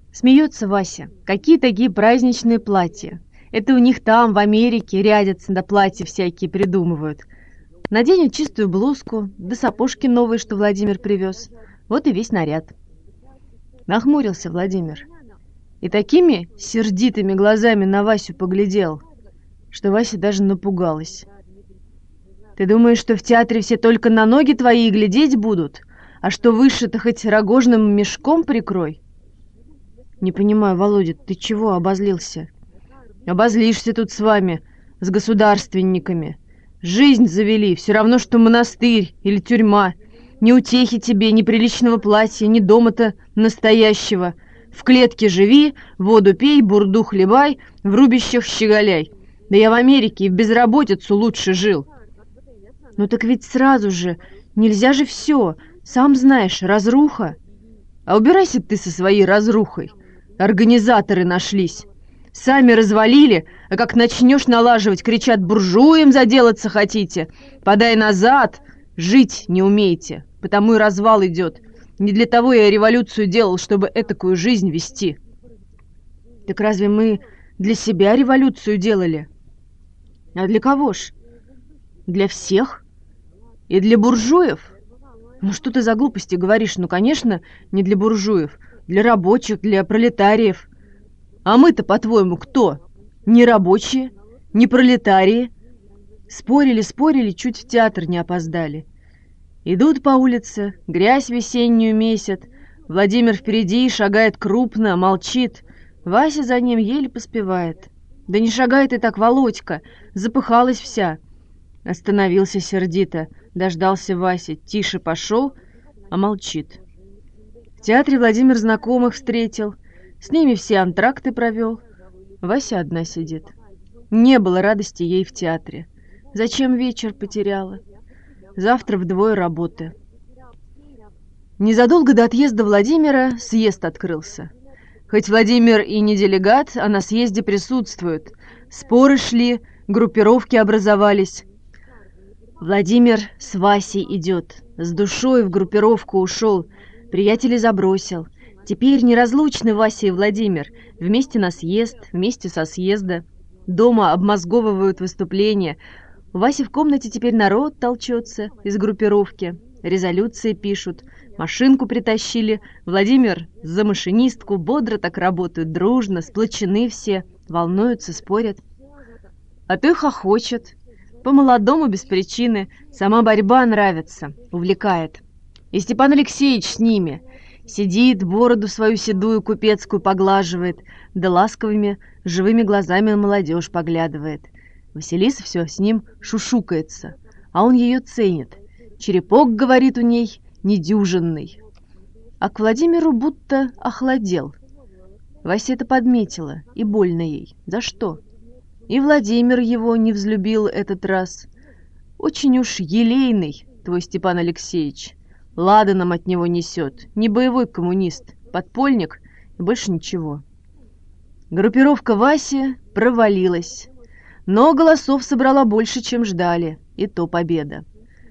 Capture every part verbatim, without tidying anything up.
Смеется Вася. Какие такие праздничные платья? Это у них там, в Америке, рядятся на платья всякие придумывают. Наденет чистую блузку, да сапожки новые, что Владимир привез. Вот и весь наряд. Нахмурился Владимир. И такими сердитыми глазами на Васю поглядел, что Вася даже напугалась. Ты думаешь, что в театре все только на ноги твои и глядеть будут? А что выше-то хоть рогожным мешком прикрой? Не понимаю, Володя, ты чего обозлился? Обозлишься тут с вами, с государственниками. Жизнь завели, все равно, что монастырь или тюрьма. Ни утехи тебе, ни приличного платья, ни дома-то настоящего. В клетке живи, воду пей, бурду хлебай, в рубищах щеголяй. Да я в Америке и в безработицу лучше жил. Ну так ведь сразу же, нельзя же все, сам знаешь, разруха. А убирайся ты со своей разрухой. Организаторы нашлись. Сами развалили, а как начнешь налаживать, кричат, буржуям заделаться хотите. Подай назад, жить не умеете, потому и развал идет. Не для того я революцию делал, чтобы этакую жизнь вести. Так разве мы для себя революцию делали? А для кого ж? Для всех? И для буржуев? Ну что ты за глупости говоришь? Ну, конечно, не для буржуев, для рабочих, для пролетариев. А мы-то, по-твоему, кто? Не рабочие, не пролетарии. Спорили, спорили, чуть в театр не опоздали. Идут по улице, грязь весеннюю месят. Владимир впереди шагает крупно, молчит. Вася за ним еле поспевает. Да не шагай ты так, Володька, запыхалась вся. Остановился сердито, дождался Васи, тише пошел, а молчит. В театре Владимир знакомых встретил, с ними все антракты провел. Вася одна сидит. Не было радости ей в театре. Зачем вечер потеряла? Завтра вдвое работы. Незадолго до отъезда Владимира съезд открылся. Хоть Владимир и не делегат, а на съезде присутствует. Споры шли, группировки образовались. Владимир с Васей идет, с душой в группировку ушел, приятелей забросил. Теперь неразлучны Вася и Владимир, вместе на съезд, вместе со съезда. Дома обмозговывают выступления. У Васи в комнате теперь народ толчется из группировки, резолюции пишут, машинку притащили. Владимир за машинистку, бодро так работают, дружно, сплочены все, волнуются, спорят. А то и хохочет. По-молодому, без причины. Сама борьба нравится, увлекает. И Степан Алексеевич с ними. Сидит, бороду свою седую купецкую поглаживает, да ласковыми, живыми глазами молодежь поглядывает. Василиса все с ним шушукается, а он ее ценит. Черепок, говорит, у ней недюжинный. А к Владимиру будто охладел. Вася это подметила, и больно ей. За что? И Владимир его не взлюбил этот раз. Очень уж елейный твой Степан Алексеевич. Ладаном от него несет. Не боевой коммунист, подпольник и больше ничего. Группировка Васи провалилась. Но голосов собрала больше, чем ждали. И то победа.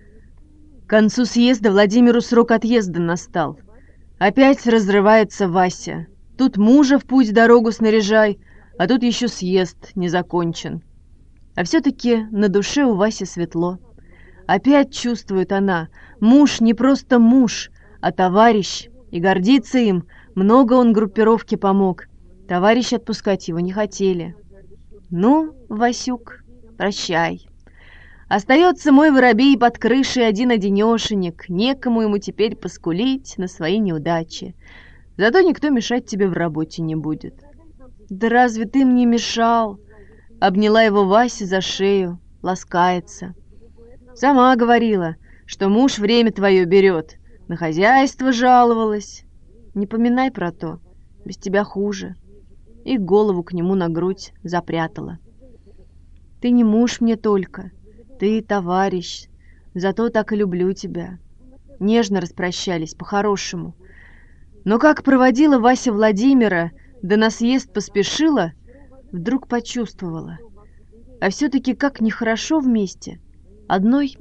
К концу съезда Владимиру срок отъезда настал. Опять разрывается Вася. Тут мужа в путь дорогу снаряжай, а тут еще съезд не закончен. А все-таки на душе у Васи светло. Опять чувствует она, муж не просто муж, а товарищ, и гордится им, много он группировке помог. Товарищи отпускать его не хотели. Ну, Васюк, прощай. Остается мой воробей под крышей один-одинешенек, некому ему теперь поскулить на свои неудачи. Зато никто мешать тебе в работе не будет. Да разве ты мне мешал? Обняла его Вася за шею, ласкается. Сама говорила, что муж время твое берет, на хозяйство жаловалась. Не поминай про то, без тебя хуже. И голову к нему на грудь запрятала. Ты не муж мне только, ты товарищ, зато так и люблю тебя. Нежно распрощались, по-хорошему. Но как проводила Вася Владимира, да на съезд поспешила, вдруг почувствовала. А все-таки как нехорошо вместе, одной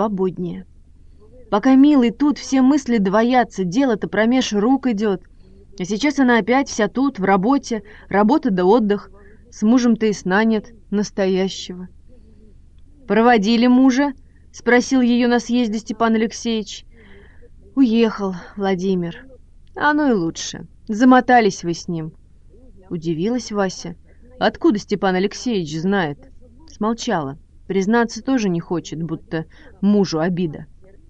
свободнее. Пока милый тут, все мысли двоятся, дело-то промеж рук идет. А сейчас она опять вся тут, в работе, работа да отдых. С мужем-то и сна нет настоящего. «Проводили мужа?» — спросил ее на съезде Степан Алексеевич. «Уехал, Владимир. Оно и лучше. Замотались вы с ним». Удивилась Вася. Откуда Степан Алексеевич знает? Смолчала. Признаться тоже не хочет, будто мужу обида.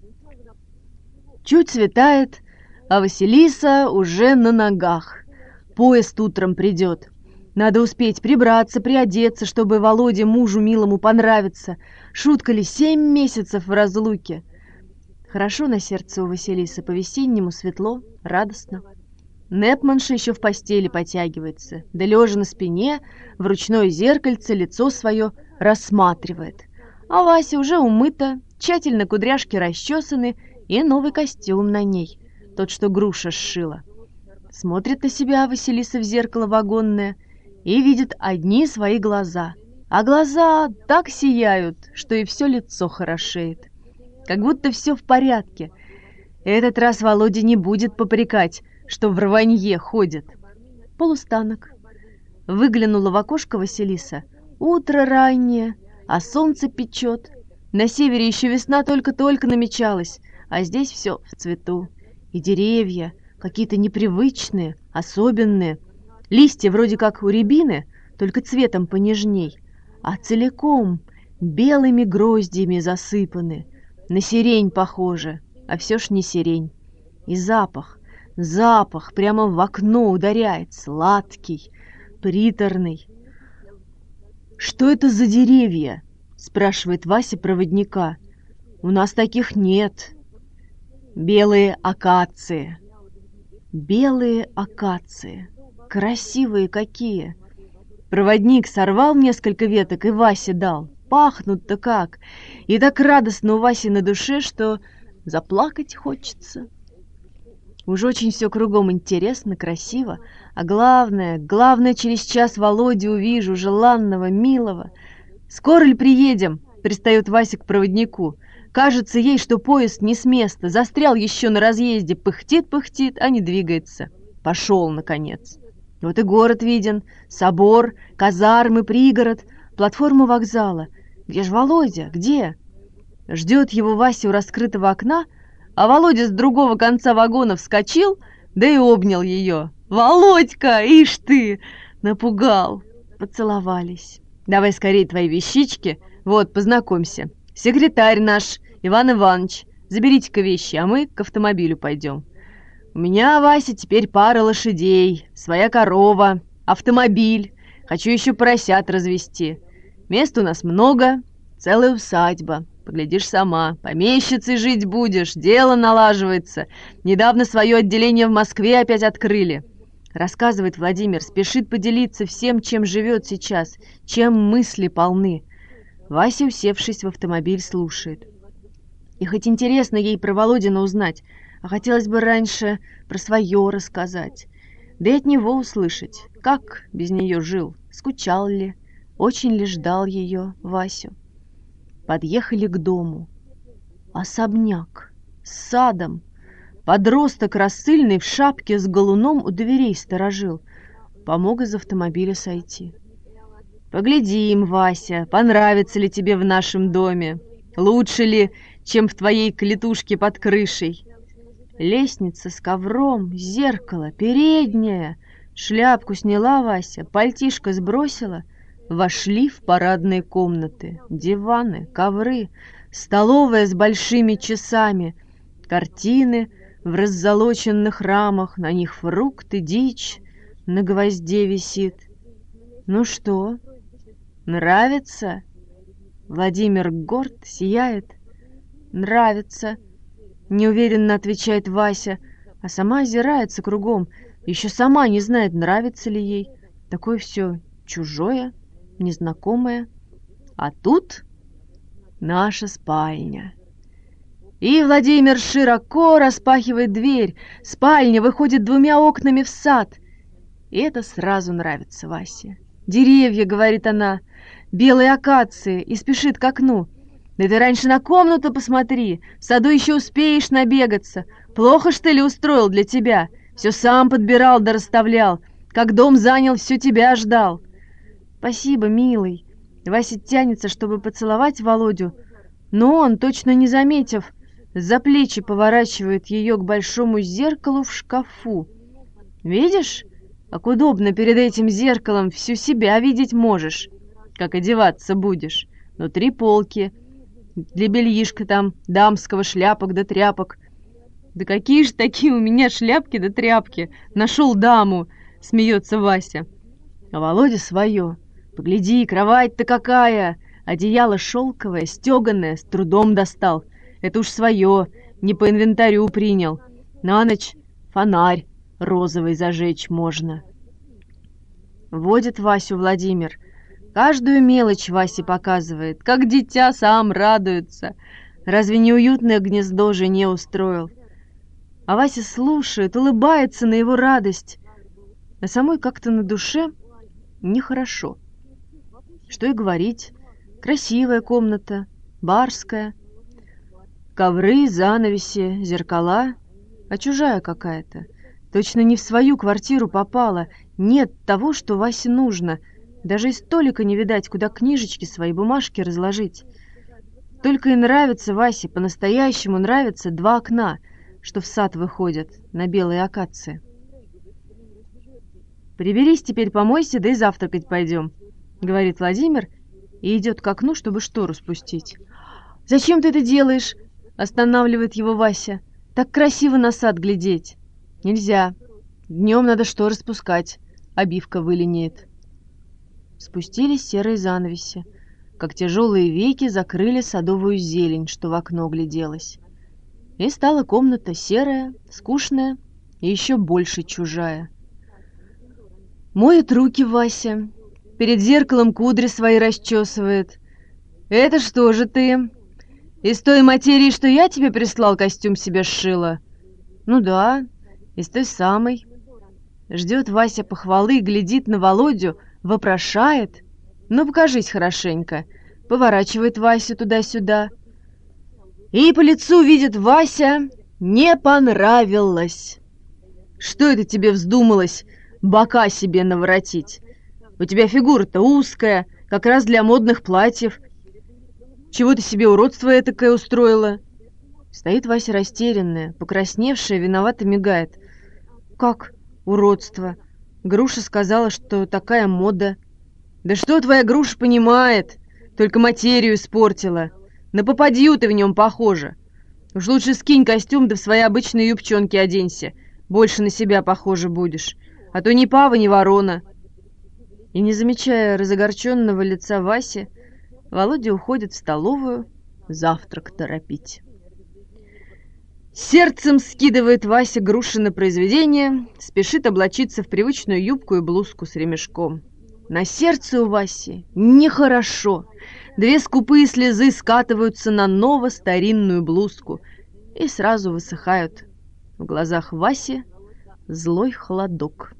Чуть светает, а Василиса уже на ногах. Поезд утром придет. Надо успеть прибраться, приодеться, чтобы Володе, мужу милому, понравиться. Шутка ли, семь месяцев в разлуке. Хорошо на сердце у Василисы, по-весеннему светло, радостно. Непманша еще в постели потягивается, да лежа на спине, в ручное зеркальце лицо свое рассматривает. А Вася уже умыта, тщательно кудряшки расчесаны, и новый костюм на ней, тот, что Груша сшила. Смотрит на себя Василиса в зеркало вагонное и видит одни свои глаза. А глаза так сияют, что и все лицо хорошеет. Как будто все в порядке. Этот раз Володя не будет попрекать, что в рванье ходит. Полустанок. Выглянула в окошко Василиса. Утро раннее, а солнце печет. На севере еще весна только-только намечалась, а здесь все в цвету. И деревья какие-то непривычные, особенные. Листья вроде как у рябины, только цветом понежней, а целиком белыми гроздьями засыпаны. На сирень похоже, а все ж не сирень. И запах, запах прямо в окно ударяет, сладкий, приторный. «Что это за деревья?» — спрашивает Вася проводника. «У нас таких нет». «Белые акации». «Белые акации. Красивые какие!» Проводник сорвал несколько веток и Васе дал. Пахнут-то как! И так радостно у Васи на душе, что заплакать хочется. Уж очень все кругом интересно, красиво, а главное, главное, через час Володю увижу, желанного, милого. «Скоро ли приедем?» — пристает Вася к проводнику. Кажется ей, что поезд не с места, застрял еще на разъезде, пыхтит-пыхтит, а не двигается. Пошел, наконец. Вот и город виден, собор, казармы, пригород, платформа вокзала. Где ж Володя? Где? Ждет его Вася у раскрытого окна, а Володя с другого конца вагона вскочил, да и обнял ее. «Володька, ишь ты!» Напугал. Поцеловались. «Давай скорее твои вещички. Вот, познакомься. Секретарь наш, Иван Иванович. Заберите-ка вещи, а мы к автомобилю пойдем. У меня, Вася, теперь пара лошадей, своя корова, автомобиль. Хочу еще поросят развести. Места у нас много, целая усадьба. Поглядишь сама, помещицей жить будешь, дело налаживается. Недавно свое отделение в Москве опять открыли». Рассказывает Владимир, спешит поделиться всем, чем живет сейчас, чем мысли полны. Вася, усевшись в автомобиль, слушает. И хоть интересно ей про Володина узнать, а хотелось бы раньше про свое рассказать. Да и от него услышать, как без нее жил, скучал ли, очень ли ждал ее, Васю. Подъехали к дому. Особняк с садом. Подросток рассыльный в шапке с галуном у дверей сторожил. Помог из автомобиля сойти. «Поглядим, Вася, понравится ли тебе в нашем доме. Лучше ли, чем в твоей клетушке под крышей. Лестница с ковром, зеркало, передняя». Шляпку сняла Вася, пальтишко сбросила. Вошли в парадные комнаты. Диваны, ковры, столовая с большими часами, картины в раззолоченных рамах, на них фрукты, дичь на гвозде висит. «Ну что, нравится?» Владимир горд, сияет. «Нравится», — неуверенно отвечает Вася, а сама озирается кругом, еще сама не знает, нравится ли ей. Такое все чужое, незнакомое. А тут наша спальня. И Владимир широко распахивает дверь. Спальня выходит двумя окнами в сад. И это сразу нравится Васе. «Деревья», — говорит она, — «белые акации», и спешит к окну. «Да ты раньше на комнату посмотри, в саду еще успеешь набегаться. Плохо, что ли, устроил для тебя? Все сам подбирал да расставлял. Как дом занял, все тебя ждал. Спасибо, милый. Вася тянется, чтобы поцеловать Володю, но он, точно не заметив, за плечи поворачивает ее к большому зеркалу в шкафу. Видишь, как удобно перед этим зеркалом всю себя видеть можешь, как одеваться будешь. Но три полки, для бельишка там, дамского, шляпок да тряпок. Да какие же такие у меня шляпки да тряпки? Нашел даму, смеется Вася. А Володя свое. Погляди, кровать-то какая! Одеяло шелковое, стеганое, с трудом достал. Это уж свое, не по инвентарю принял. На ночь фонарь розовый зажечь можно. Водит Васю Владимир. Каждую мелочь Васе показывает, как дитя сам радуется. Разве не уютное гнездо жене устроил? А Вася слушает, улыбается на его радость. А самой как-то на душе нехорошо. Что и говорить, красивая комната, барская. Ковры, занавеси, зеркала, а чужая какая-то. Точно не в свою квартиру попала. Нет того, что Васе нужно. Даже и столика не видать, куда книжечки свои, бумажки разложить. Только и нравится Васе, по-настоящему нравятся два окна, что в сад выходят на белые акации. «Приберись теперь, помойся, да и завтракать пойдем», — говорит Владимир и идет к окну, чтобы штору спустить. «Зачем ты это делаешь?» — останавливает его Вася. «Так красиво на сад глядеть». «Нельзя. Днем надо шторы спускать, обивка вылинеет». Спустились серые занавеси, как тяжелые веки закрыли садовую зелень, что в окно гляделась. И стала комната серая, скучная и еще больше чужая. Моет руки Вася, перед зеркалом кудри свои расчесывает. «Это что же ты? Из той материи, что я тебе прислал, костюм себе сшила?» «Ну да, из той самой». Ждет Вася похвалы, глядит на Володю, вопрошает. «Ну, покажись хорошенько». Поворачивает Васю туда-сюда. И по лицу видит Вася, не понравилось. «Что это тебе вздумалось бока себе наворотить? У тебя фигура-то узкая, как раз для модных платьев. Чего ты себе уродство этакое устроила?» Стоит Вася растерянная, покрасневшая, виновато мигает. «Как уродство? Груша сказала, что такая мода». «Да что твоя груша понимает? Только материю испортила. На попадью ты в нем похожа. Уж лучше скинь костюм, да в свои обычные юбчонки оденься. Больше на себя похожа будешь. А то ни пава, ни ворона». И не замечая разогорченного лица Васи, Володя уходит в столовую завтрак торопить. Сердцем скидывает Вася Грушино произведение, спешит облачиться в привычную юбку и блузку с ремешком. На сердце у Васи нехорошо. Две скупые слезы скатываются на ново-старинную блузку и сразу высыхают. В глазах Васи злой холодок.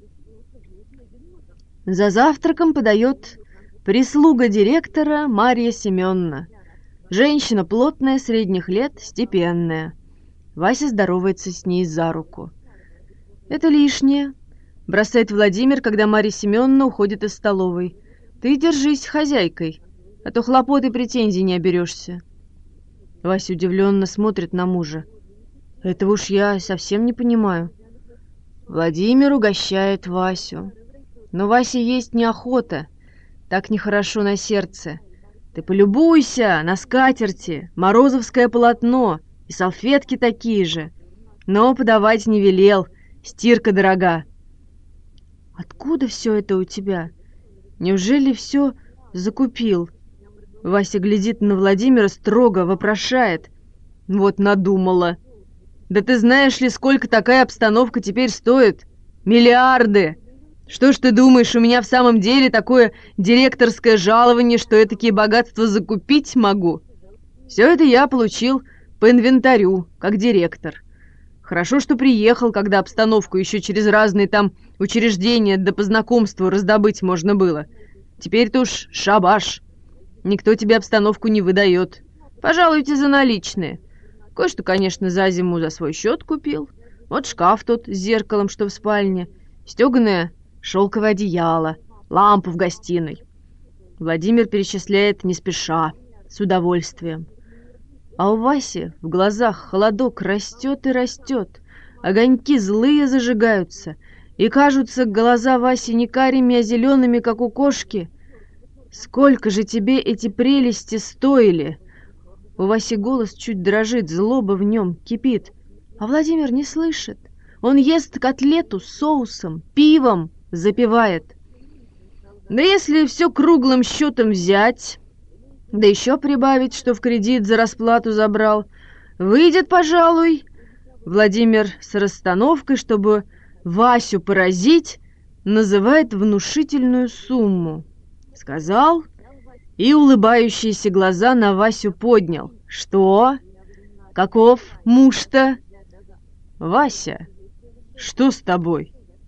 За завтраком подает прислуга директора Марья Семеновна. Женщина плотная, средних лет, степенная. Вася здоровается с ней за руку. «Это лишнее», — бросает Владимир, когда Марья Семеновна уходит из столовой. «Ты держись хозяйкой, а то хлопот и претензий не оберешься». Вася удивленно смотрит на мужа. «Этого уж я совсем не понимаю». Владимир угощает Васю. Но Васе есть неохота, так нехорошо на сердце. «Ты полюбуйся, на скатерти, морозовское полотно, и салфетки такие же. Но подавать не велел, стирка дорога». «Откуда все это у тебя? Неужели все закупил?» Вася глядит на Владимира строго, вопрошает. «Вот надумала. Да ты знаешь ли, сколько такая обстановка теперь стоит? Миллиарды! Что ж ты думаешь, у меня в самом деле такое директорское жалование, что я такие богатства закупить могу? Все это я получил по инвентарю, как директор. Хорошо, что приехал, когда обстановку еще через разные там учреждения да по знакомству раздобыть можно было. Теперь-то уж шабаш. Никто тебе обстановку не выдает. Пожалуйте за наличные. Кое-что, конечно, за зиму за свой счет купил. Вот шкаф тот с зеркалом, что в спальне, стеганое шелковое одеяло, лампу в гостиной. Владимир перечисляет не спеша, с удовольствием. А у Васи в глазах холодок растет и растет, огоньки злые зажигаются, и кажутся глаза Васи не карими, а зелеными, как у кошки. Сколько же тебе эти прелести стоили? У Васи голос чуть дрожит, злоба в нем кипит. А Владимир не слышит. Он ест котлету с соусом, пивом запивает. Да если все круглым счетом взять, да еще прибавить, что в кредит за расплату забрал, выйдет, пожалуй. Владимир с расстановкой, чтобы Васю поразить, называет внушительную сумму. Сказал и улыбающиеся глаза на Васю поднял. Что? Каков муж-то? Вася, что с тобой?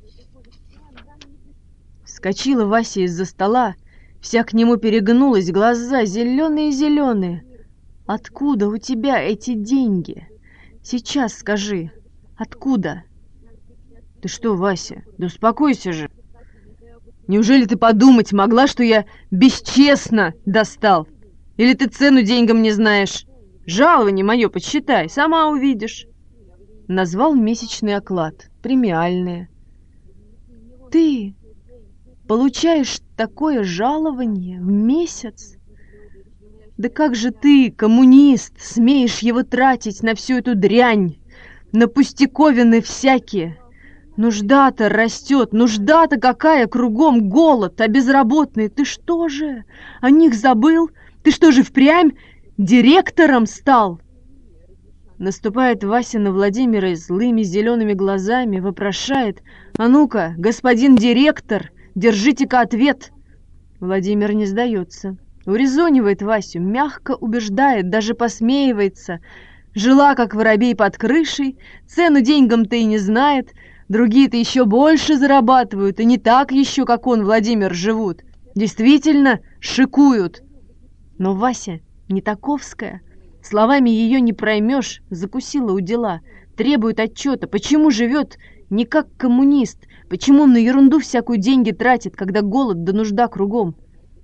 Вскочила Вася из-за стола, вся к нему перегнулась, глаза зеленые-зеленые. Откуда у тебя эти деньги? Сейчас скажи, откуда? Ты что, Вася, да успокойся же. Неужели ты подумать могла, что я бесчестно достал? Или ты цену деньгам не знаешь? Жалование мое подсчитай, сама увидишь. Назвал месячный оклад, премиальные. Ты получаешь такое жалование в месяц? Да как же ты, коммунист, смеешь его тратить на всю эту дрянь, на пустяковины всякие? Нужда-то растет, нужда-то какая, кругом голод, а безработные. Ты что же, о них забыл? Ты что же впрямь директором стал? Наступает Вася на Владимира и злыми зелеными глазами вопрошает: «А ну-ка, господин директор, держите-ка ответ!» Владимир не сдается, урезонивает Васю, мягко убеждает, даже посмеивается. Жила, как воробей под крышей, цену деньгам-то и не знает, другие-то еще больше зарабатывают, и не так еще, как он, Владимир, живут. Действительно, шикуют. Но Вася не таковская. Словами ее не проймешь, закусила у дела. Требует отчета, почему живет не как коммунист, почему он на ерунду всякую деньги тратит, когда голод да нужда кругом.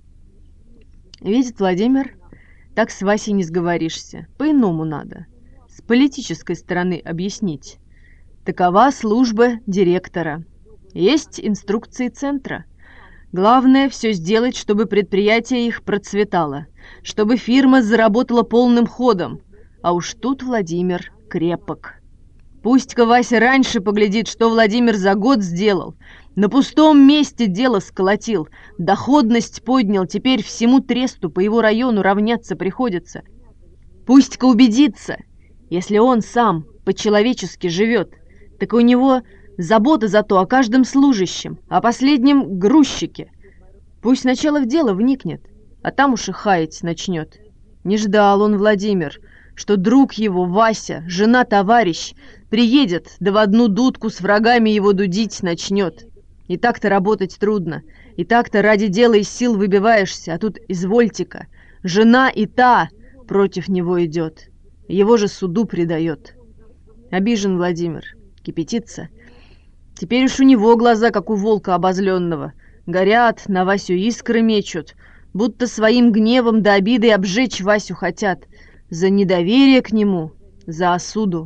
Видит Владимир, так с Васей не сговоришься, по-иному надо. С политической стороны объяснить. Такова служба директора. Есть инструкции центра. Главное все сделать, чтобы предприятие их процветало, чтобы фирма заработала полным ходом. А уж тут Владимир крепок. Пусть-ка Вася раньше поглядит, что Владимир за год сделал. На пустом месте дело сколотил, доходность поднял, теперь всему тресту по его району равняться приходится. Пусть-ка убедится, если он сам по-человечески живет, так у него забота зато о каждом служащем, о последнем грузчике. Пусть сначала в дело вникнет, а там уж и хаять начнет. Не ждал он, Владимир, что друг его, Вася, жена-товарищ, приедет, да в одну дудку с врагами его дудить начнет. И так-то работать трудно, и так-то ради дела из сил выбиваешься, а тут извольте-ка, жена и та против него идет, его же суду предает. Обижен Владимир, кипятится. Теперь уж у него глаза, как у волка обозленного, горят, на Васю искры мечут, будто своим гневом да обидой обжечь Васю хотят, за недоверие к нему, за осуду.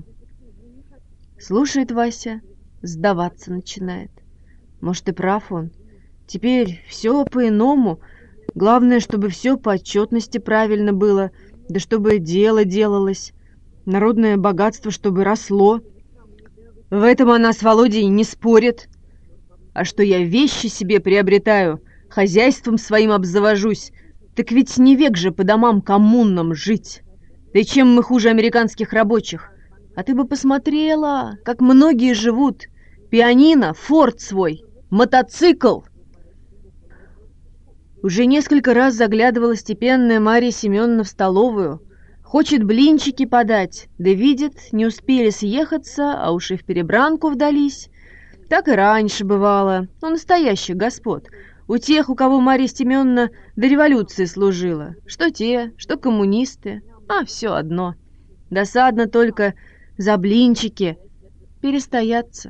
Слушает Вася, сдаваться начинает. Может, и прав он. Теперь все по-иному. Главное, чтобы все по отчетности правильно было, да чтобы дело делалось, народное богатство чтобы росло. В этом она с Володей не спорит. А что я вещи себе приобретаю, хозяйством своим обзавожусь, так ведь не век же по домам коммунным жить. Да и чем мы хуже американских рабочих? А ты бы посмотрела, как многие живут. Пианино, форт свой, мотоцикл. Уже несколько раз заглядывала степенная Марья Семеновна в столовую. Хочет блинчики подать, да видит, не успели съехаться, а уж и в перебранку вдались. Так и раньше бывало, у настоящих господ, у тех, у кого Марья Семеновна до революции служила. Что те, что коммунисты, а все одно. Досадно только за блинчики. перестоятся.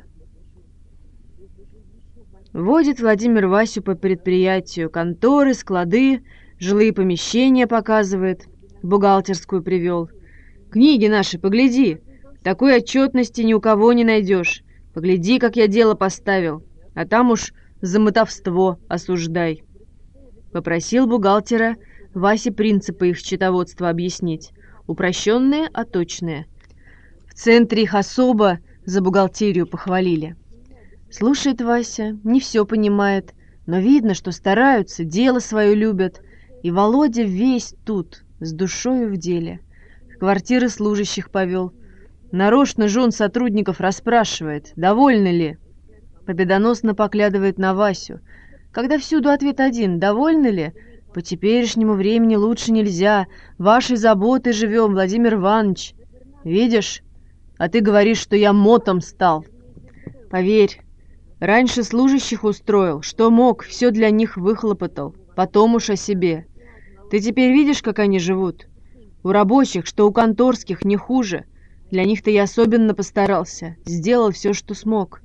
Водит Владимир Васю по предприятию, конторы, склады, жилые помещения показывает, в бухгалтерскую привел. Книги наши, погляди, такой отчетности ни у кого не найдешь. Погляди, как я дело поставил, а там уж за мотовство осуждай. Попросил бухгалтера Васе принципы их счетоводства объяснить, упрощенные, а точные. В центре их особо за бухгалтерию похвалили. Слушает Вася, не все понимает, но видно, что стараются, дело свое любят, и Володя весь тут, с душою в деле. В квартиры служащих повел. Нарочно жен сотрудников расспрашивает, довольны ли. Победоносно поглядывает на Васю. Когда всюду ответ один, довольны ли? По теперешнему времени лучше нельзя. Вашей заботой живем, Владимир Иванович. Видишь? А ты говоришь, что я мотом стал. Поверь, раньше служащих устроил, что мог, все для них выхлопотал. Потом уж о себе. Ты теперь видишь, как они живут? У рабочих, что у конторских, не хуже. Для них-то я особенно постарался. Сделал все, что смог.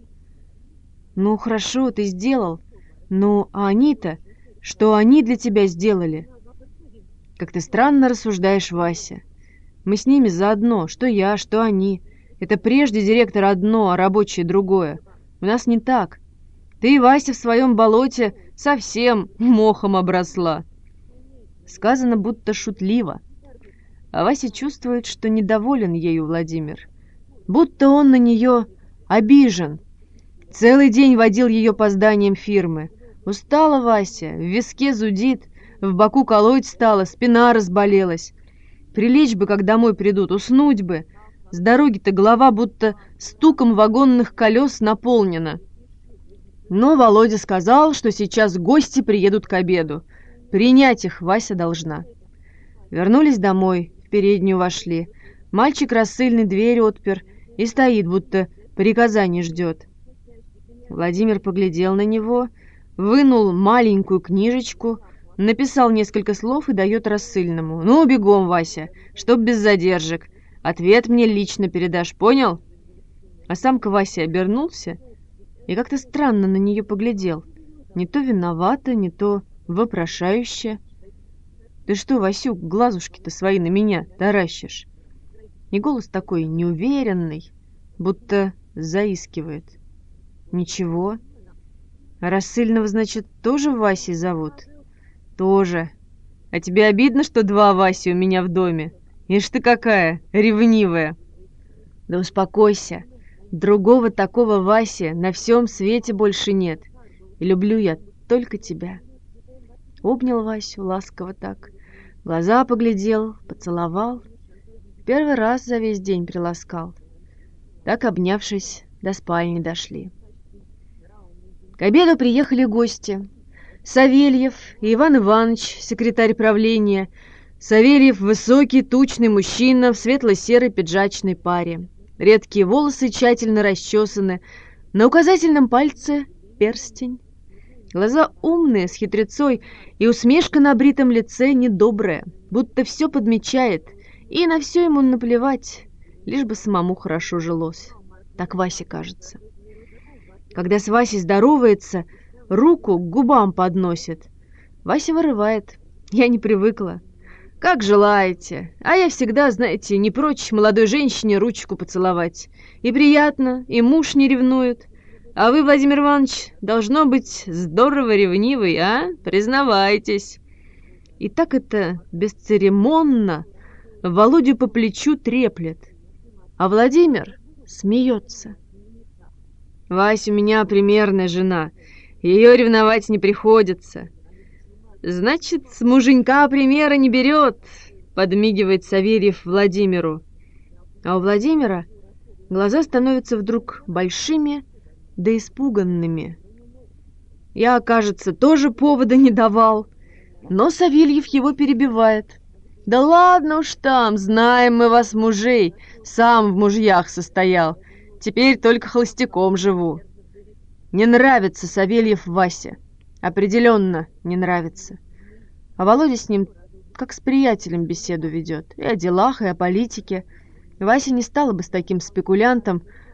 Ну, хорошо, ты сделал. Ну, а они-то? Что они для тебя сделали? Как ты странно рассуждаешь, Вася. Мы с ними заодно. Что я, что они. Это прежде директор одно, а рабочие другое. У нас не так. Ты, Вася, в своем болоте совсем мохом обросла. Сказано будто шутливо. А Вася чувствует, что недоволен ею Владимир. Будто он на нее обижен. Целый день водил ее по зданиям фирмы. Устала Вася, в виске зудит, в боку колоть стала, спина разболелась. Прилечь бы, как домой придут, уснуть бы. С дороги-то голова будто стуком вагонных колес наполнена. Но Володя сказал, что сейчас гости приедут к обеду. Принять их Вася должна. Вернулись домой, в переднюю вошли. Мальчик рассыльный дверь отпер и стоит, будто приказаний ждет. Владимир поглядел на него, вынул маленькую книжечку, написал несколько слов и дает рассыльному. «Ну, бегом, Вася, чтоб без задержек. Ответ мне лично передашь, понял?» А сам-ка Вася обернулся и как-то странно на нее поглядел. Не то виновато, не то вопрошающе. «Ты что, Васюк, глазушки-то свои на меня таращишь?» И голос такой неуверенный, будто заискивает. «Ничего. А рассыльного, значит, тоже Васей зовут?» «Тоже. А тебе обидно, что два Васи у меня в доме? Ишь ты какая ревнивая!» «Да успокойся. Другого такого Васи на всем свете больше нет. И люблю я только тебя». Обнял Васю ласково так, глаза поглядел, поцеловал. Первый раз за весь день приласкал. Так, обнявшись, до спальни дошли. К обеду приехали гости. Савельев и Иван Иванович, секретарь правления. Савельев — высокий, тучный мужчина в светло-серой пиджачной паре. Редкие волосы тщательно расчесаны. На указательном пальце перстень. Глаза умные, с хитрецой, и усмешка на бритом лице недобрая, будто все подмечает, и на все ему наплевать, лишь бы самому хорошо жилось. Так Васе кажется. Когда с Васей здоровается, руку к губам подносит. Вася вырывает. Я не привыкла. «Как желаете. А я всегда, знаете, не прочь молодой женщине ручку поцеловать. И приятно, и муж не ревнует. А вы, Владимир Иванович, должно быть здорово ревнивый, а? Признавайтесь». И так это бесцеремонно Володю по плечу треплет. А Владимир смеется. «Вася у меня примерная жена. Ее ревновать не приходится». «Значит, с муженька примера не берет», — подмигивает Савельев Владимиру. А у Владимира глаза становятся вдруг большими да испуганными. Я, кажется, тоже повода не давал, но Савельев его перебивает. «Да ладно уж там, знаем мы вас, мужей, сам в мужьях состоял, теперь только холостяком живу». Не нравится Савельев Васе, определенно не нравится. А Володя с ним как с приятелем беседу ведет, и о делах, и о политике. Вася не стала бы с таким спекулянтом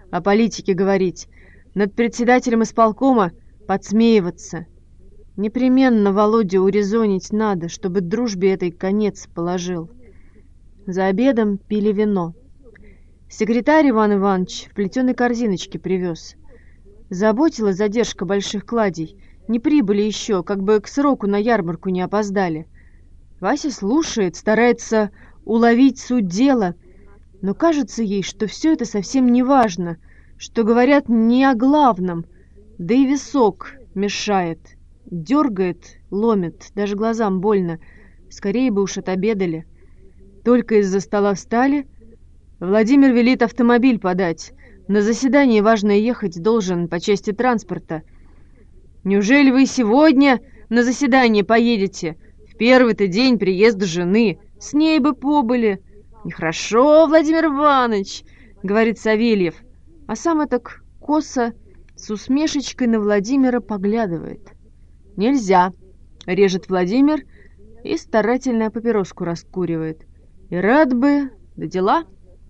о политике говорить, над председателем исполкома подсмеиваться. Непременно Володю урезонить надо, чтобы дружбе этой конец положил. За обедом пили вино. Секретарь Иван Иванович в плетеной корзиночке привез. Заботила задержка больших кладей. Не прибыли еще, как бы к сроку на ярмарку не опоздали. Вася слушает, старается уловить суть дела, но кажется ей, что все это совсем не важно, что говорят не о главном, да и висок мешает, дергает, ломит, даже глазам больно, скорее бы уж отобедали. Только из-за стола встали. Владимир велит автомобиль подать. На заседание важно ехать должен по части транспорта. Неужели вы сегодня на заседание поедете? В первый-то день приезда жены. С ней бы побыли. Нехорошо, Владимир Иванович, говорит Савельев, а сам так косо с усмешечкой на Владимира поглядывает. Нельзя, режет Владимир и старательно папироску раскуривает. И рад бы, да дела.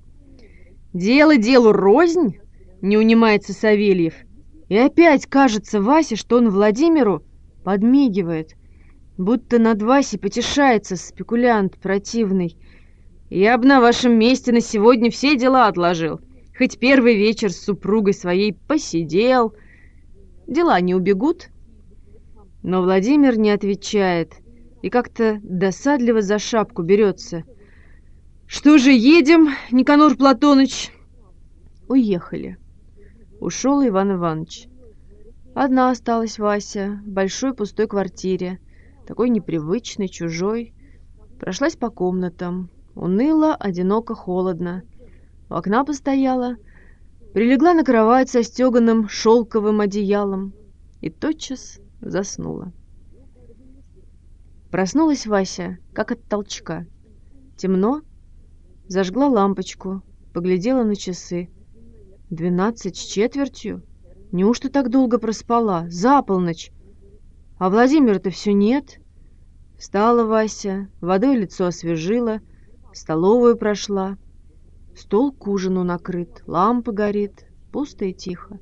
Дело делу рознь, не унимается Савельев. И опять кажется Васе, что он Владимиру подмигивает, будто над Васей потешается спекулянт противный. Я бы на вашем месте на сегодня все дела отложил, хоть первый вечер с супругой своей посидел. Дела не убегут. Но Владимир не отвечает и как-то досадливо за шапку берется. «Что же, едем, Никанор Платоныч?» Уехали. Ушел Иван Иванович. Одна осталась Вася в большой пустой квартире, такой непривычной, чужой. Прошлась по комнатам. Уныло, одиноко, холодно. У окна постояла, прилегла на кровать со стеганым шелковым одеялом и тотчас заснула. Проснулась Вася, как от толчка. Темно. Зажгла лампочку, поглядела на часы. Двенадцать с четвертью? Неужто так долго проспала? За полночь. А Владимира-то все нет. Встала Вася, водой лицо освежила, в столовую прошла. Стол к ужину накрыт, лампа горит, пусто и тихо.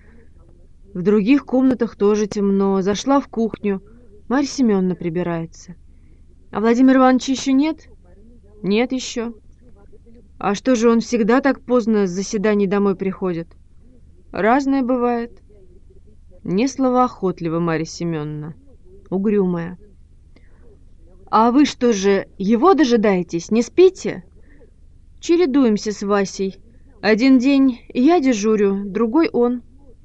В других комнатах тоже темно. Зашла в кухню. Марья Семеновна прибирается. А Владимира Ивановича еще нет? Нет еще. А что же он всегда так поздно с заседаний домой приходит? Разное бывает. Не словоохотлива Марья Семеновна, угрюмая. А вы что же, его дожидаетесь, не спите? Чередуемся с Васей. Один день я дежурю, другой он.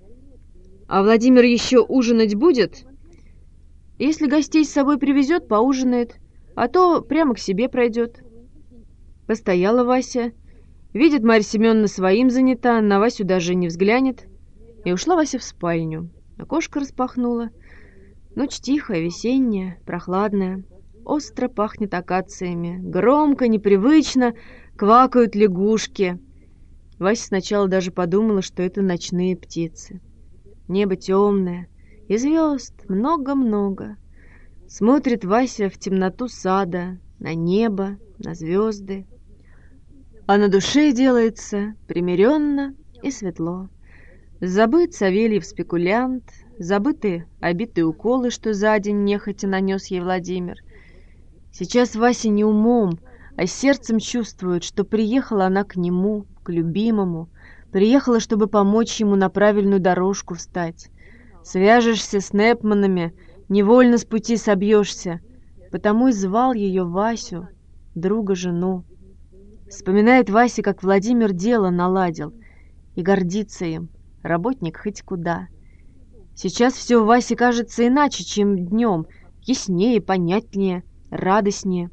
А Владимир еще ужинать будет? Если гостей с собой привезет, поужинает, а то прямо к себе пройдет. Постояла Вася. Видит, Марья Семеновна своим занята, на Васю даже не взглянет. И ушла Вася в спальню. Окошко распахнула. Ночь тихая, весенняя, прохладная. Остро пахнет акациями. Громко, непривычно квакают лягушки. Вася сначала даже подумала, что это ночные птицы. Небо темное, и звезд много-много. Смотрит Вася в темноту сада, на небо, на звезды. А на душе делается примиренно и светло. Забыт Савельев спекулянт, забыты обитые уколы, что за день нехотя нанес ей Владимир. Сейчас Вася не умом, а сердцем чувствует, что приехала она к нему, к любимому, приехала, чтобы помочь ему на правильную дорожку встать. Свяжешься с Непманами, невольно с пути собьешься, потому и звал ее Васю, друга-жену. Вспоминает Вася, как Владимир дело наладил, и гордится им, работник хоть куда. Сейчас все в Васе кажется иначе, чем днем, яснее, понятнее, радостнее.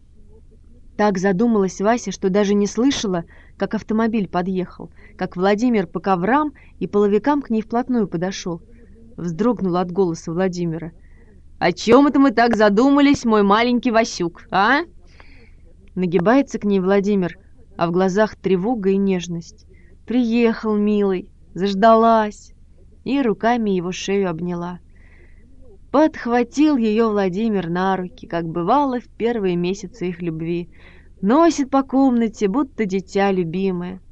Так задумалась Вася, что даже не слышала, как автомобиль подъехал, как Владимир по коврам и половикам к ней вплотную подошел. Вздрогнула от голоса Владимира. «О чем это мы так задумались, мой маленький Васюк, а?» Нагибается к ней Владимир, а в глазах тревога и нежность. «Приехал, милый, заждалась!» И руками его шею обняла. Подхватил ее Владимир на руки, как бывало в первые месяцы их любви. Носит по комнате, будто дитя любимое.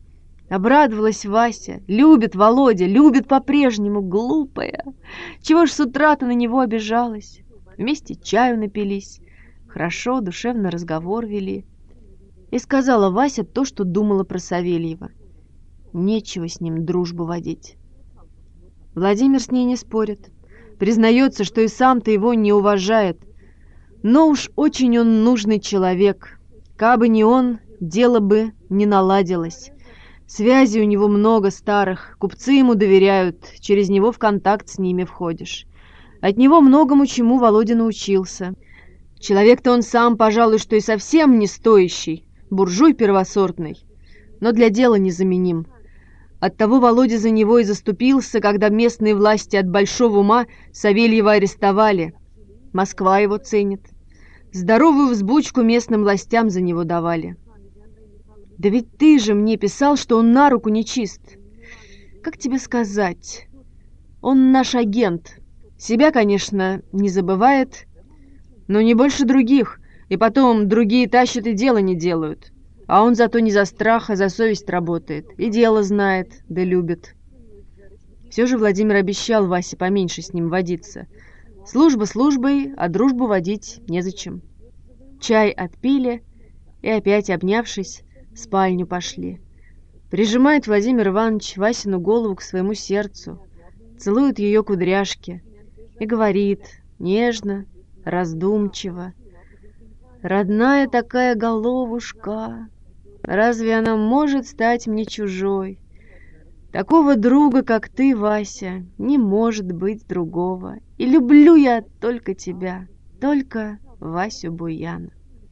Обрадовалась Вася. Любит Володя, любит по-прежнему, глупая. Чего ж с утра-то на него обижалась? Вместе чаю напились, хорошо, душевно разговор вели. И сказала Вася то, что думала про Савельева. Нечего с ним дружбу водить. Владимир с ней не спорит. Признается, что и сам-то его не уважает. Но уж очень он нужный человек. Кабы не он, дело бы не наладилось. Связей у него много старых, купцы ему доверяют, через него в контакт с ними входишь. От него многому чему Володя научился. Человек-то он сам, пожалуй, что и совсем не стоящий, буржуй первосортный, но для дела незаменим. Оттого Володя за него и заступился, когда местные власти от большого ума Савельева арестовали. Москва его ценит. Здоровую взбучку местным властям за него давали. Да ведь ты же мне писал, что он на руку нечист. Как тебе сказать? Он наш агент. Себя, конечно, не забывает, но не больше других. И потом другие тащат и дела не делают. А он зато не за страх, а за совесть работает. И дело знает, да любит. Все же Владимир обещал Васе поменьше с ним водиться. Служба службой, а дружбу водить незачем. Чай отпили и опять, обнявшись, в спальню пошли. Прижимает Владимир Иванович Васину голову к своему сердцу, целует ее кудряшки и говорит нежно, раздумчиво: «Родная такая головушка, разве она может стать мне чужой? Такого друга, как ты, Вася, не может быть другого. И люблю я только тебя, только Васю Буяна».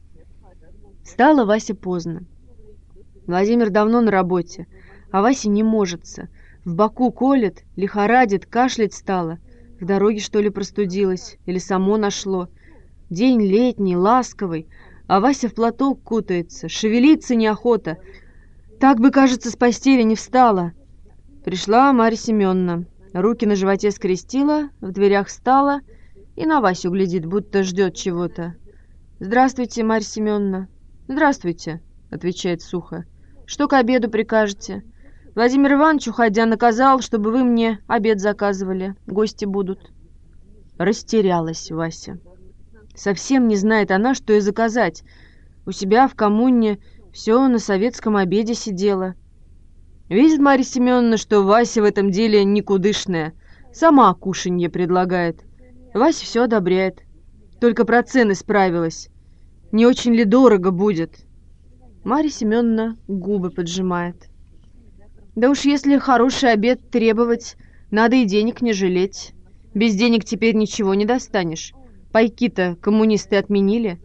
Встала Вася поздно. Владимир давно на работе, а Вася не можется. В боку колет, лихорадит, кашлять стало. В дороге, что ли, простудилась, или само нашло. День летний, ласковый, а Вася в платок кутается, шевелиться неохота. Так бы, кажется, с постели не встала. Пришла Марья Семеновна, руки на животе скрестила, в дверях встала и на Васю глядит, будто ждет чего-то. «Здравствуйте, Марья Семеновна». «Здравствуйте», — отвечает сухо. «Что к обеду прикажете? Владимир Иванович, уходя, наказал, чтобы вы мне обед заказывали. Гости будут». Растерялась Вася. Совсем не знает она, что и заказать. У себя в коммуне все на советском обеде сидела. Видит Марья Семеновна, что Вася в этом деле никудышная. Сама кушанье предлагает. Вася все одобряет. Только про цены справилась. Не очень ли дорого будет? Марья Семеновна губы поджимает. Да уж если хороший обед требовать, надо и денег не жалеть. Без денег теперь ничего не достанешь. Пайки-то коммунисты отменили.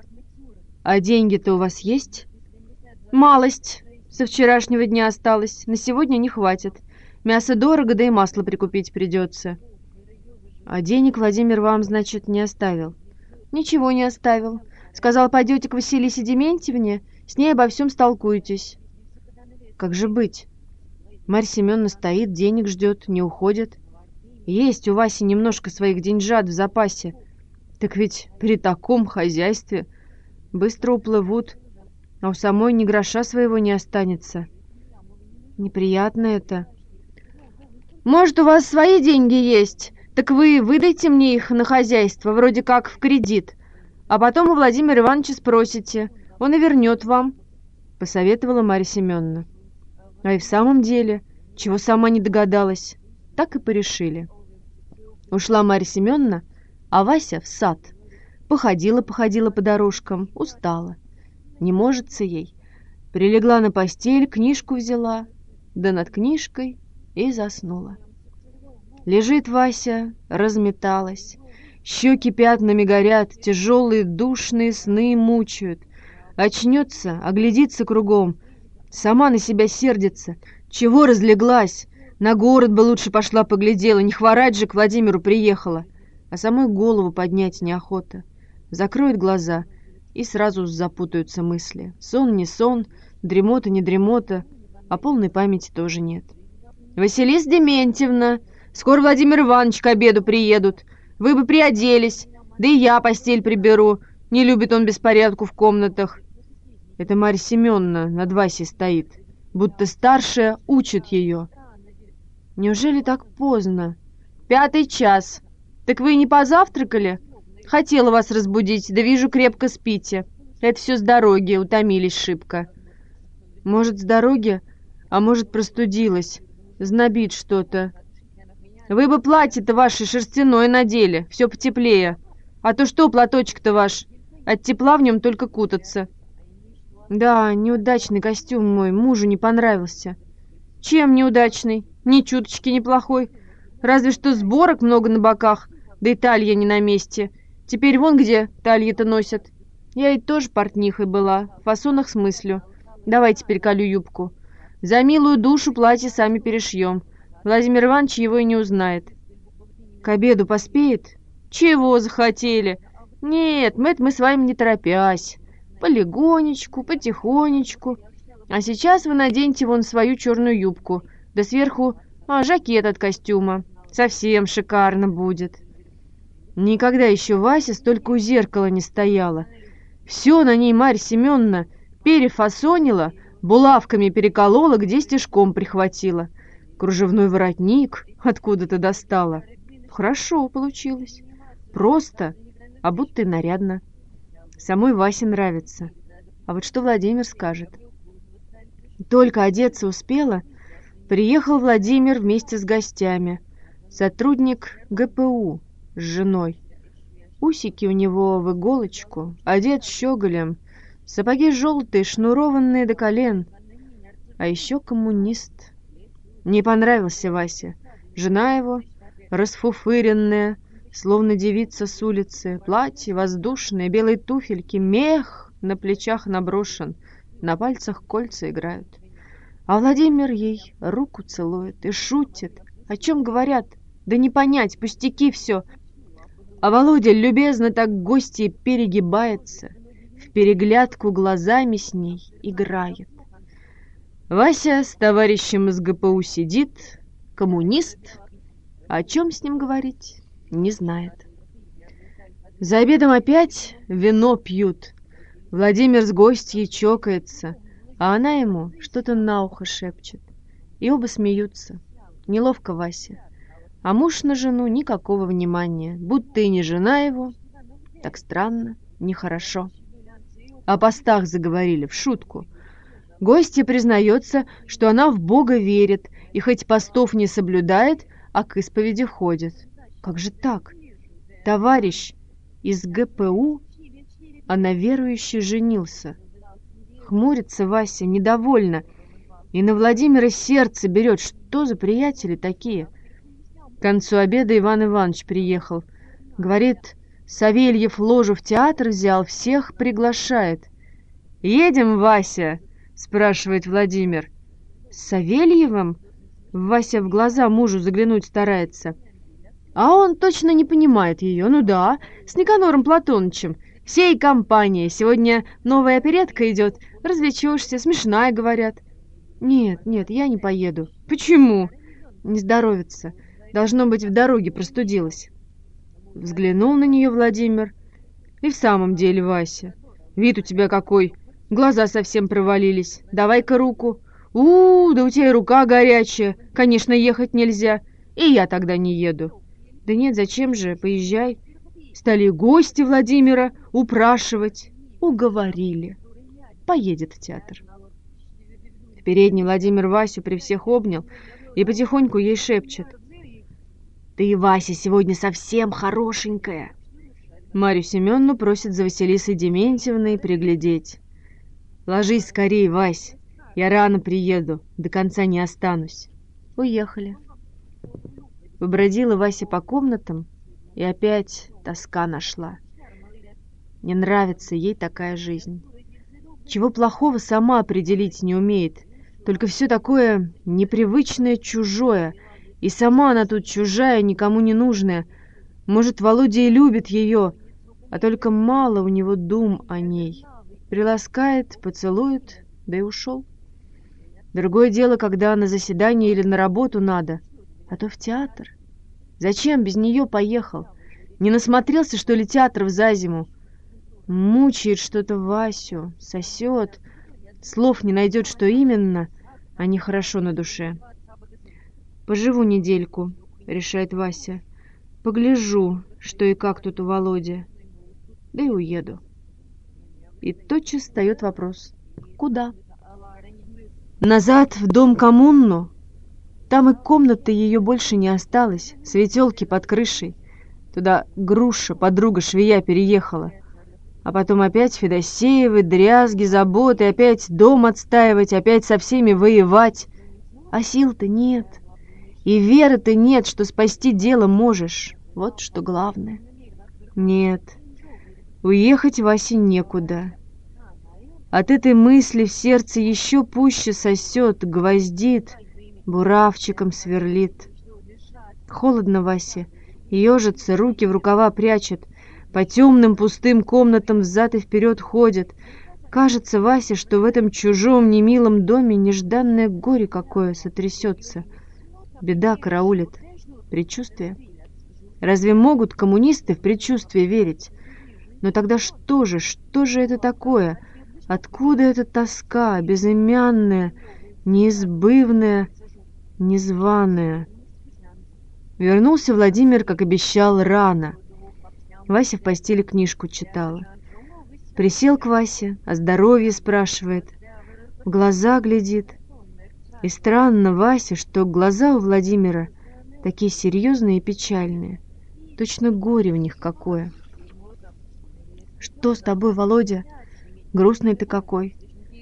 А деньги-то у вас есть? Малость. Со вчерашнего дня осталось. На сегодня не хватит. Мясо дорого, да и масло прикупить придется. А денег Владимир вам, значит, не оставил? Ничего не оставил. Сказал, пойдете к Василисе Дементьевне, с ней обо всем столкуетесь. Как же быть? Марья Семеновна стоит, денег ждет, не уходит. Есть у Васи немножко своих деньжат в запасе. Так ведь при таком хозяйстве быстро уплывут, а у самой ни гроша своего не останется. Неприятно это. Может, у вас свои деньги есть? Так вы выдайте мне их на хозяйство, вроде как в кредит, а потом у Владимира Ивановича спросите, он и вернет вам, — посоветовала Марья Семеновна. А и в самом деле, чего сама не догадалась, так и порешили. Ушла Марья Семеновна, а Вася в сад. Походила-походила по дорожкам, устала. Не можется ей. Прилегла на постель, книжку взяла, да над книжкой и заснула. Лежит Вася, разметалась. Щеки пятнами горят, тяжелые душные сны мучают. Очнется, оглядится кругом. Сама на себя сердится. Чего разлеглась? На город бы лучше пошла поглядела, не хворать же к Владимиру приехала. А самой голову поднять неохота. Закроет глаза, и сразу запутаются мысли. Сон не сон, дремота не дремота, а полной памяти тоже нет. «Василиса Дементьевна, скоро Владимир Иванович к обеду приедут. Вы бы приоделись, да и я постель приберу. Не любит он беспорядку в комнатах». Это Марья Семеновна над Васей стоит. будто старшая учит ее. Неужели так поздно? Пятый час. Так вы и не позавтракали? Хотела вас разбудить, да вижу, крепко спите. Это все с дороги, утомились шибко. Может, с дороги, а может, простудилась. Знобит что-то. Вы бы платье-то ваше шерстяное надели, все потеплее. А то что платочек-то ваш? От тепла в нем только кутаться. Да, неудачный костюм мой, мужу не понравился. Чем неудачный? Ни чуточки неплохой. Разве что сборок много на боках, да и талья не на месте. Теперь вон где тальи-то носят. Я ведь тоже портнихой была, в фасонах смыслю. Давайте переколю юбку. За милую душу платье сами перешьем. Владимир Иванович его и не узнает. К обеду поспеет? Чего захотели? Нет, мы это мы с вами не торопясь. Полегонечку, потихонечку. А сейчас вы наденьте вон свою черную юбку, да сверху а, жакет от костюма. Совсем шикарно будет. Никогда еще Вася столько у зеркала не стояла. Все на ней Марья Семеновна перефасонила, булавками переколола, где стежком прихватила. Кружевной воротник откуда-то достала. Хорошо получилось. Просто, а будто и нарядно. Самой Васе нравится. А вот что Владимир скажет? Только одеться успела, приехал Владимир вместе с гостями. Сотрудник гэ пэ у с женой. Усики у него в иголочку, одет щеголем, сапоги желтые, шнурованные до колен. А еще коммунист. Не понравился Васе. Жена его, расфуфыренная, словно девица с улицы, платье воздушное, белые туфельки, мех на плечах наброшен, на пальцах кольца играют. А Владимир ей руку целует и шутит. О чем говорят? Да не понять, пустяки все. А Володя любезно так к гостье перегибается, в переглядку глазами с ней играет. Вася с товарищем из гэ пэ у сидит, коммунист, о чем с ним говорить, не знает. За обедом опять вино пьют. Владимир с гостьей чокается, а она ему что-то на ухо шепчет. И оба смеются. Неловко Васе. А муж на жену никакого внимания, будто и не жена его. Так странно, нехорошо. О постах заговорили в шутку. Гостья признается, что она в Бога верит и хоть постов не соблюдает, а к исповеди ходит. Как же так? Товарищ из гэ пэ у, а на верующей женился. Хмурится Вася, недовольна, и на Владимира сердце берет. Что за приятели такие? К концу обеда Иван Иванович приехал. Говорит, Савельев ложу в театр взял, всех приглашает. «Едем, Вася?» — спрашивает Владимир. «С Савельевым?» Вася в глаза мужу заглянуть старается. А он точно не понимает ее. Ну да, с Никанором Платонычем. Всей компанией. Сегодня новая оперетка идет. Развлечешься, смешная, говорят. Нет, нет, я не поеду. Почему? Не здоровится. Должно быть, в дороге простудилась. Взглянул на нее Владимир. И в самом деле, Вася, вид у тебя какой. Глаза совсем провалились. Давай-ка руку. У, да у тебя и рука горячая. Конечно, ехать нельзя. И я тогда не еду. Да нет, зачем же, поезжай. Стали гости Владимира упрашивать. Уговорили. Поедет в театр. В передней Владимир Васю при всех обнял и потихоньку ей шепчет. «Ты, Вася, сегодня совсем хорошенькая». Марью Семеновну просит за Василисой Дементьевной приглядеть. «Ложись скорей, Вась, я рано приеду, до конца не останусь». Уехали. Побродила Вася по комнатам и опять тоска нашла. Не нравится ей такая жизнь. Чего плохого сама определить не умеет, только все такое непривычное, чужое. И сама она тут чужая, никому не нужная. Может, Володя и любит ее, а только мало у него дум о ней. Приласкает, поцелует, да и ушел. Другое дело, когда на заседание или на работу надо, а то в театр. Зачем без нее поехал? Не насмотрелся, что ли, театров за зиму? Мучает что-то Васю, сосет, слов не найдет, что именно. а нехорошо на душе. «Поживу недельку», — решает Вася. «Погляжу, что и как тут у Володи. Да и уеду». И тотчас встает вопрос: куда? Назад в дом коммунну? Там и комнаты ее больше не осталось, светелки под крышей. Туда Груша, подруга швея, переехала. А потом опять Федосеевы, дрязги, заботы, опять дом отстаивать, опять со всеми воевать. А сил-то нет. И веры-то нет, что спасти дело можешь. Вот что главное. Нет, уехать Васе некуда. От этой мысли в сердце еще пуще сосет, гвоздит, буравчиком сверлит. Холодно Васе, ежится, руки в рукава прячет, по темным пустым комнатам взад и вперед ходит. Кажется Васе, что в этом чужом немилом доме нежданное горе какое сотрясется. Беда караулит. Предчувствие? Разве могут коммунисты в предчувствие верить? Но тогда что же, что же это такое? Откуда эта тоска, безымянная, неизбывная, незваная? Вернулся Владимир, как обещал, рано. Вася в постели книжку читала. Присел к Васе, о здоровье спрашивает, в глаза глядит. И странно Васе, что глаза у Владимира такие серьезные и печальные. Точно горе в них какое. «Что с тобой, Володя? Грустный ты какой!»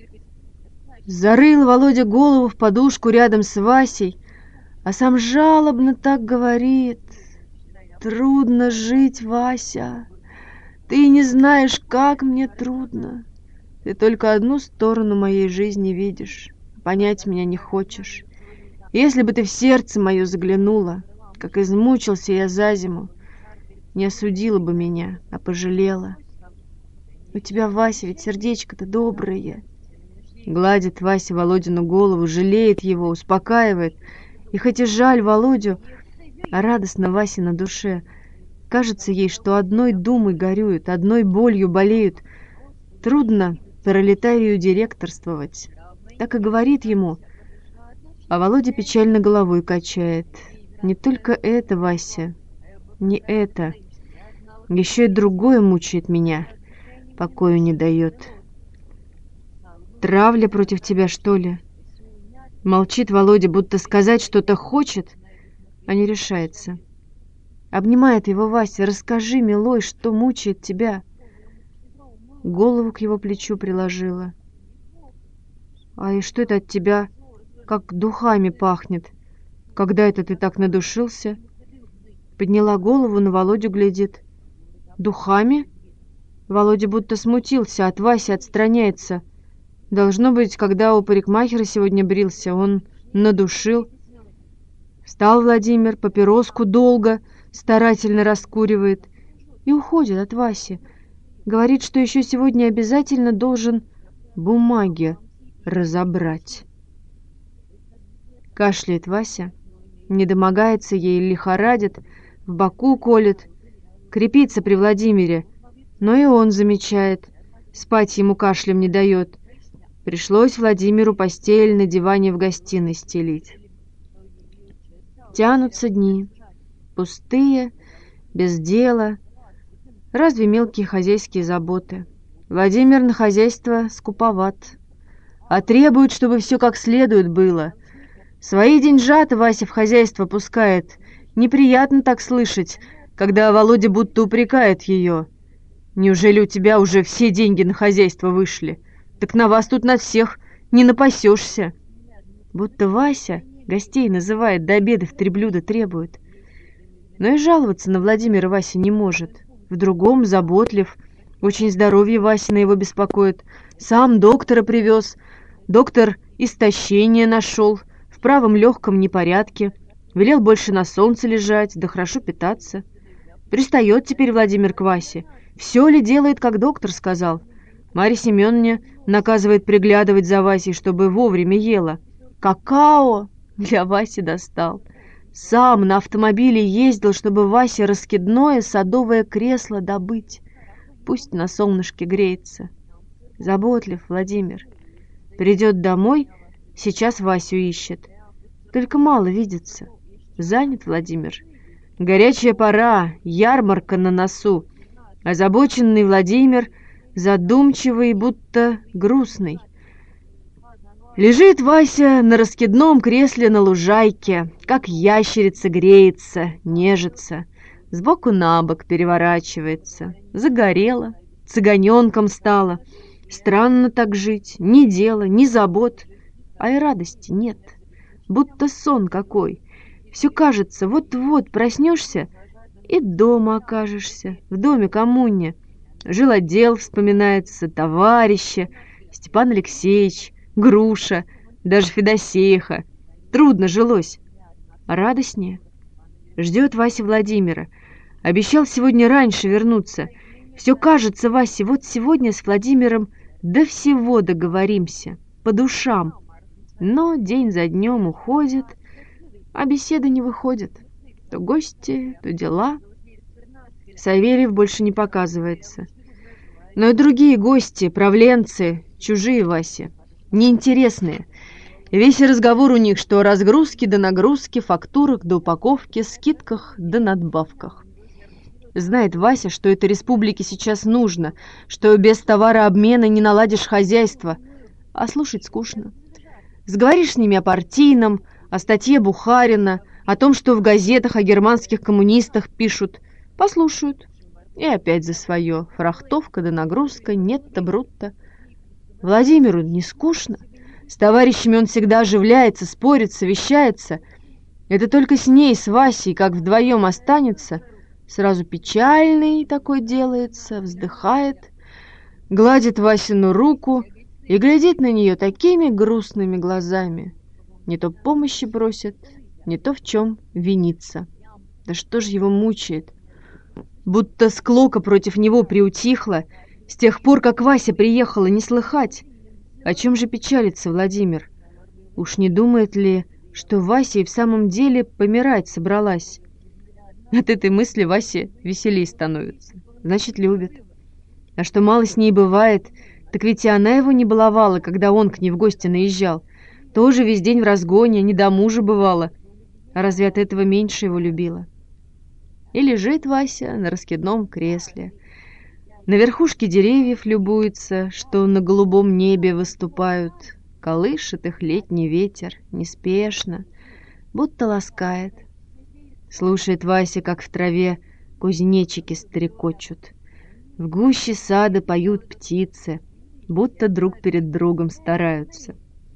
Зарыл Володя голову в подушку рядом с Васей, а сам жалобно так говорит: «Трудно жить, Вася. Ты не знаешь, как мне трудно. Ты только одну сторону моей жизни видишь, понять меня не хочешь. Если бы ты в сердце мое заглянула, как измучился я за зиму, не осудила бы меня, а пожалела. У тебя, Вася, ведь сердечко-то доброе». Гладит Вася Володину голову, жалеет его, успокаивает. И хоть и жаль Володю, а радостно Васе на душе. Кажется ей, что одной думой горюют, одной болью болеют. Трудно пролетарию директорствовать. Так и говорит ему. А Володя печально головой качает. Не только это, Вася, не это. Еще и другое мучает меня, покою не дает. Травля против тебя, что ли? Молчит Володя, будто сказать что-то хочет, а не решается. Обнимает его Вася. «Расскажи, милой, что мучает тебя?» Голову к его плечу приложила. «А и что это от тебя, как духами пахнет? Когда это ты так надушился?» Подняла голову, на Володю глядит. «Духами?» Володя будто смутился, от Васи отстраняется. Должно быть, когда у парикмахера сегодня брился, он надушил. Встал Владимир, папироску долго, старательно раскуривает и уходит от Васи. Говорит, что еще сегодня обязательно должен бумаги разобрать. Кашляет Вася, не домогается ей, лихорадит, в боку колет, крепится при Владимире, но и он замечает, спать ему кашлем не дает. Пришлось Владимиру постель на диване в гостиной стелить. Тянутся дни, пустые, без дела. Разве мелкие хозяйские заботы? Владимир на хозяйство скуповат, а требует, чтобы все как следует было. Свои деньжата Вася в хозяйство пускает. Неприятно так слышать, когда Володя будто упрекает ее. «Неужели у тебя уже все деньги на хозяйство вышли? Так на вас тут на всех не напасешься». Будто Вася гостей называет, до обеда в три блюда требует. Но и жаловаться на Владимира Вася не может. В другом заботлив, очень здоровье Васина его беспокоит. Сам доктора привез. Доктор истощение нашел, в правом легком непорядке. Велел больше на солнце лежать, да хорошо питаться. Пристает теперь Владимир к Васе. Все ли делает, как доктор сказал? Марья Семеновна наказывает приглядывать за Васей, чтобы вовремя ела. Какао для Васи достал. Сам на автомобиле ездил, чтобы Васе раскидное садовое кресло добыть. Пусть на солнышке греется. Заботлив Владимир. Придет домой, Сейчас Васю ищет. Только мало видится. Занят Владимир. Горячая пора, ярмарка на носу. Озабоченный Владимир, задумчивый, будто грустный. Лежит Вася на раскидном кресле на лужайке, как ящерица греется, нежится, сбоку на бок переворачивается. Загорела, цыганенком стала. Странно так жить, ни дела, ни забот, а и радости нет. Будто сон какой. Все кажется, вот-вот проснешься и дома окажешься, в доме коммуне. Жилодел вспоминается, товарища, Степан Алексеевич, Груша, даже Федосеиха. Трудно жилось, а радостнее. Ждет Вася Владимира. Обещал сегодня раньше вернуться. Все кажется Васе, вот сегодня с Владимиром до всего договоримся, по душам. Но день за днем уходит, а беседа не выходит. То гости, то дела. Савельев больше не показывается. Но и другие гости, правленцы, чужие Васе, неинтересные. Весь разговор у них, что о разгрузке да нагрузке, фактурах да упаковке, скидках да надбавках. Знает Вася, что этой республике сейчас нужно, что без товарообмена не наладишь хозяйство, а слушать скучно. Сговоришь с ними о партийном, о статье Бухарина, о том, что в газетах о германских коммунистах пишут, послушают. И опять за свое. Фрахтовка да нагрузка, нет-то брутто. Владимиру не скучно. С товарищами он всегда оживляется, спорит, совещается. Это только с ней, с Васей, как вдвоем останется, сразу печальный такой делается, вздыхает, гладит Васину руку и глядит на нее такими грустными глазами. Не то помощи просит, не то в чем винится. Да что ж его мучает? Будто склока против него приутихла, с тех пор, как Вася приехала, не слыхать. О чем же печалится Владимир? Уж не думает ли, что Вася и в самом деле помирать собралась? От этой мысли Васе веселей становится. Значит, любит. А что мало с ней бывает, так ведь и она его не баловала, когда он к ней в гости наезжал. Тоже весь день в разгоне, не до мужа бывала. А разве от этого меньше его любила? И лежит Вася на раскидном кресле. На верхушке деревьев любуется, что на голубом небе выступают. Колышет их летний ветер, неспешно, будто ласкает. Слушает Вася, как в траве кузнечики стрекочут. В гуще сада поют птицы, будто друг перед другом стараются.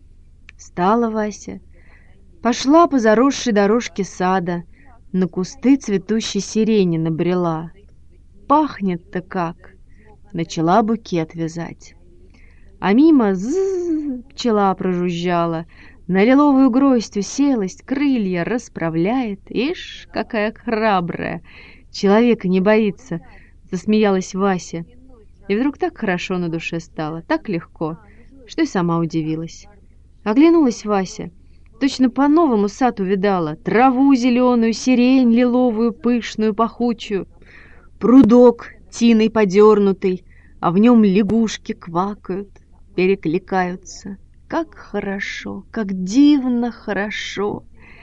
Встала Вася, пошла по заросшей дорожке сада, на кусты цветущей сирени набрела. Пахнет-то как! Начала букет вязать. А мимо з пчела прожужжала, на лиловую гроздь уселась, крылья расправляет. Ишь, какая храбрая! Человека не боится, засмеялась Вася. И вдруг так хорошо на душе стало, так легко, что и сама удивилась. Оглянулась Вася. Точно по-новому сад увидала. Траву зеленую, сирень лиловую, пышную, пахучую. Прудок тиной подернутый, а в нем лягушки квакают, перекликаются. Как хорошо, как дивно хорошо.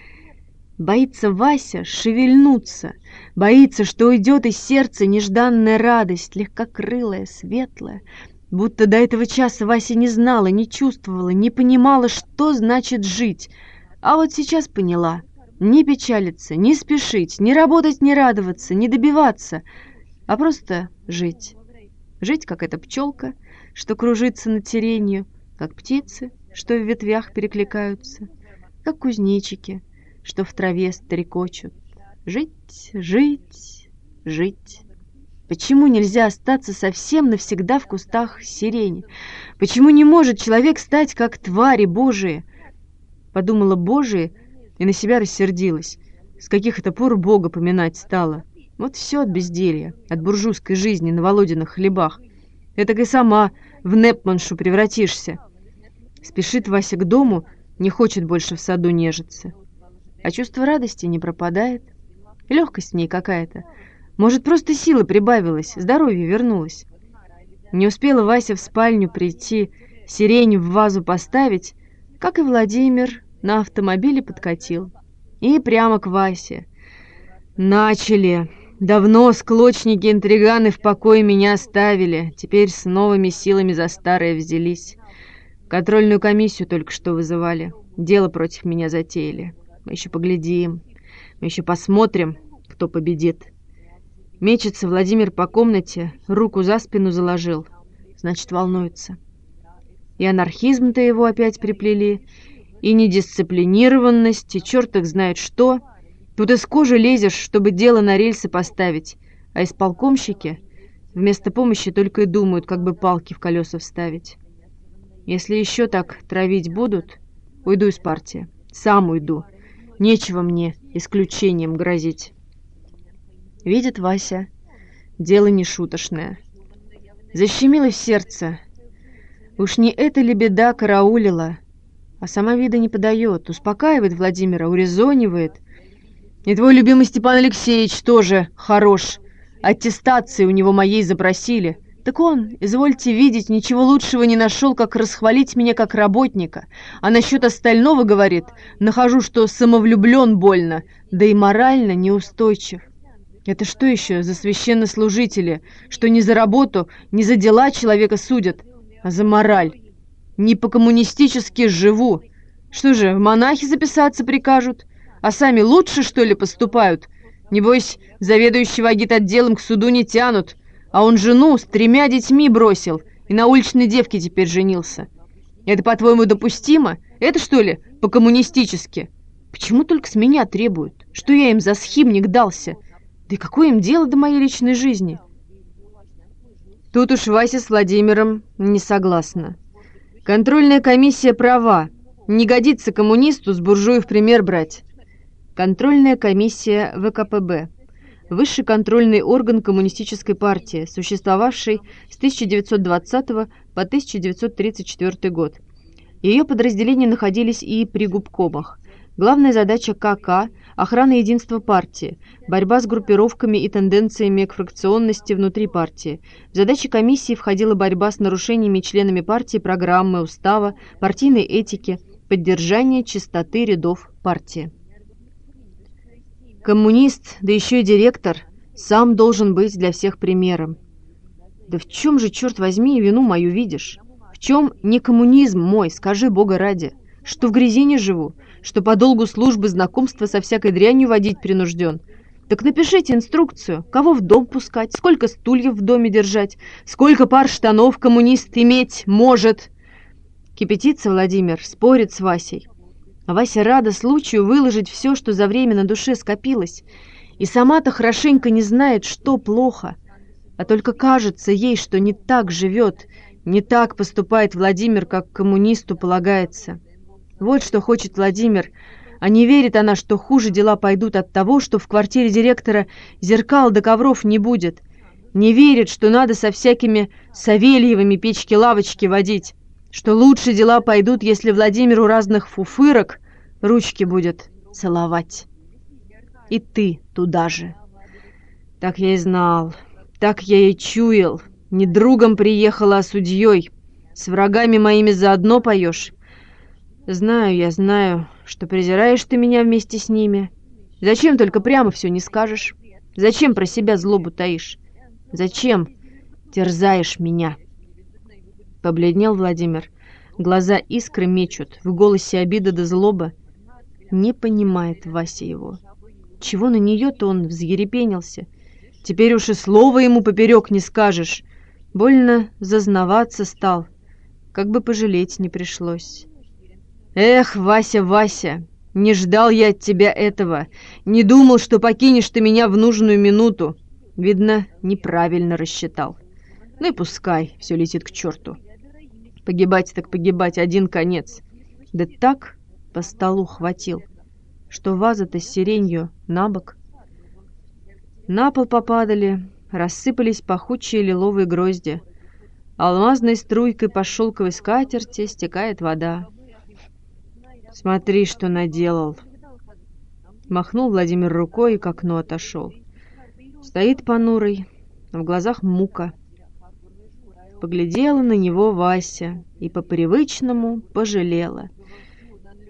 Боится Вася шевельнуться, боится, что уйдет из сердца нежданная радость, легкокрылая, светлая, будто до этого часа Вася не знала, не чувствовала, не понимала, что значит жить. А вот сейчас поняла. Не печалиться, не спешить, не работать, не радоваться, не добиваться, а просто жить. Жить, как эта пчелка, что кружится над сиренью, как птицы, что в ветвях перекликаются, как кузнечики, что в траве стрекочут. Жить, жить, жить. Почему нельзя остаться совсем навсегда в кустах сирени? Почему не может человек стать, как твари божии? Подумала божие и на себя рассердилась. С каких это пор Бога поминать стала? Вот все от безделья, от буржуйской жизни на Володиных хлебах. Этак и сама в Непманшу превратишься. Спешит Вася к дому, не хочет больше в саду нежиться. А чувство радости не пропадает. Легкость в ней какая-то. Может, просто сила прибавилась, здоровье вернулось. Не успела Вася в спальню прийти, сирень в вазу поставить, как и Владимир, на автомобиле подкатил. И прямо к Васе. Начали. Давно склочники-интриганы в покое меня оставили. Теперь с новыми силами за старое взялись. Контрольную комиссию только что вызывали. Дело против меня затеяли. Мы еще поглядим. Мы еще посмотрим, кто победит. Мечется Владимир по комнате, руку за спину заложил. Значит, волнуется. И анархизм-то его опять приплели, и недисциплинированность, и черт их знает что. Тут из кожи лезешь, чтобы дело на рельсы поставить, а исполкомщики вместо помощи только и думают, как бы палки в колеса вставить. Если еще так травить будут, уйду из партии. Сам уйду. Нечего мне исключением грозить. Видит Вася, дело не шуточное. Защемило в сердце. Уж не эта ли беда караулила, а сама вида не подает, успокаивает Владимира, урезонивает. И твой любимый Степан Алексеевич тоже хорош. Аттестации у него моей запросили. Так он, извольте видеть, ничего лучшего не нашел, как расхвалить меня как работника. А насчет остального, говорит, нахожу, что самовлюблен больно, да и морально неустойчив. Это что еще за священнослужители, что не за работу, не за дела человека судят, а за мораль? Не по-коммунистически живу. Что же, в монахи записаться прикажут? А сами лучше, что ли, поступают? Небось, заведующего агитотделом к суду не тянут, а он жену с тремя детьми бросил и на уличной девке теперь женился. Это, по-твоему, допустимо? Это, что ли, по-коммунистически? Почему только с меня требуют? Что я им за схимник дался? Да и какое им дело до моей личной жизни? Тут уж Вася с Владимиром не согласна. Контрольная комиссия права. Не годится коммунисту с буржуев пример брать. Контрольная комиссия вэ ка пэ бэ. Высший контрольный орган коммунистической партии, существовавший с тысяча девятьсот двадцатого по тысяча девятьсот тридцать четвёртый год. Ее подразделения находились и при губкомах. Главная задача ка ка – охрана единства партии, борьба с группировками и тенденциями к фракционности внутри партии. В задачи комиссии входила борьба с нарушениями членами партии программы, устава, партийной этики, поддержание чистоты рядов партии. Коммунист, да еще и директор, сам должен быть для всех примером. Да в чем же, черт возьми, вину мою видишь? В чем не коммунизм мой, скажи Бога ради? Что в грязи не живу? Что по долгу службы знакомства со всякой дрянью водить принужден? Так напишите инструкцию, кого в дом пускать, сколько стульев в доме держать, сколько пар штанов коммунист иметь может. Кипятится Владимир, спорит с Васей. А Вася рада случаю выложить все, что за время на душе скопилось, и сама-то хорошенько не знает, что плохо, а только кажется ей, что не так живет, не так поступает Владимир, как коммунисту полагается. Вот что хочет Владимир, а не верит она, что хуже дела пойдут от того, что в квартире директора зеркал да ковров не будет, не верит, что надо со всякими Савельевыми печки-лавочки водить, что лучше дела пойдут, если Владимиру разных фуфырок ручки будет целовать. И ты туда же. Так я и знал, так я и чуял. Не другом приехала, а судьей. С врагами моими заодно поешь. Знаю я, знаю, что презираешь ты меня вместе с ними. Зачем только прямо все не скажешь? Зачем про себя злобу таишь? Зачем терзаешь меня?» Побледнел Владимир. Глаза искры мечут, в голосе обида да злоба. Не понимает Вася его. Чего на нее-то он взъерепенился? Теперь уж и слова ему поперек не скажешь. Больно зазнаваться стал. Как бы пожалеть не пришлось. «Эх, Вася, Вася, не ждал я от тебя этого. Не думал, что покинешь ты меня в нужную минуту. Видно, неправильно рассчитал. Ну и пускай, все летит к черту. Погибать так погибать, один конец. Да так по столу хватил, что ваза-то с сиренью на бок. На пол попадали, рассыпались пахучие лиловые грозди. Алмазной струйкой по шелковой скатерти стекает вода. «Смотри, что наделал!» Махнул Владимир рукой и к окну отошел. Стоит понурый, а в глазах мука. Поглядела на него Вася и по-привычному пожалела.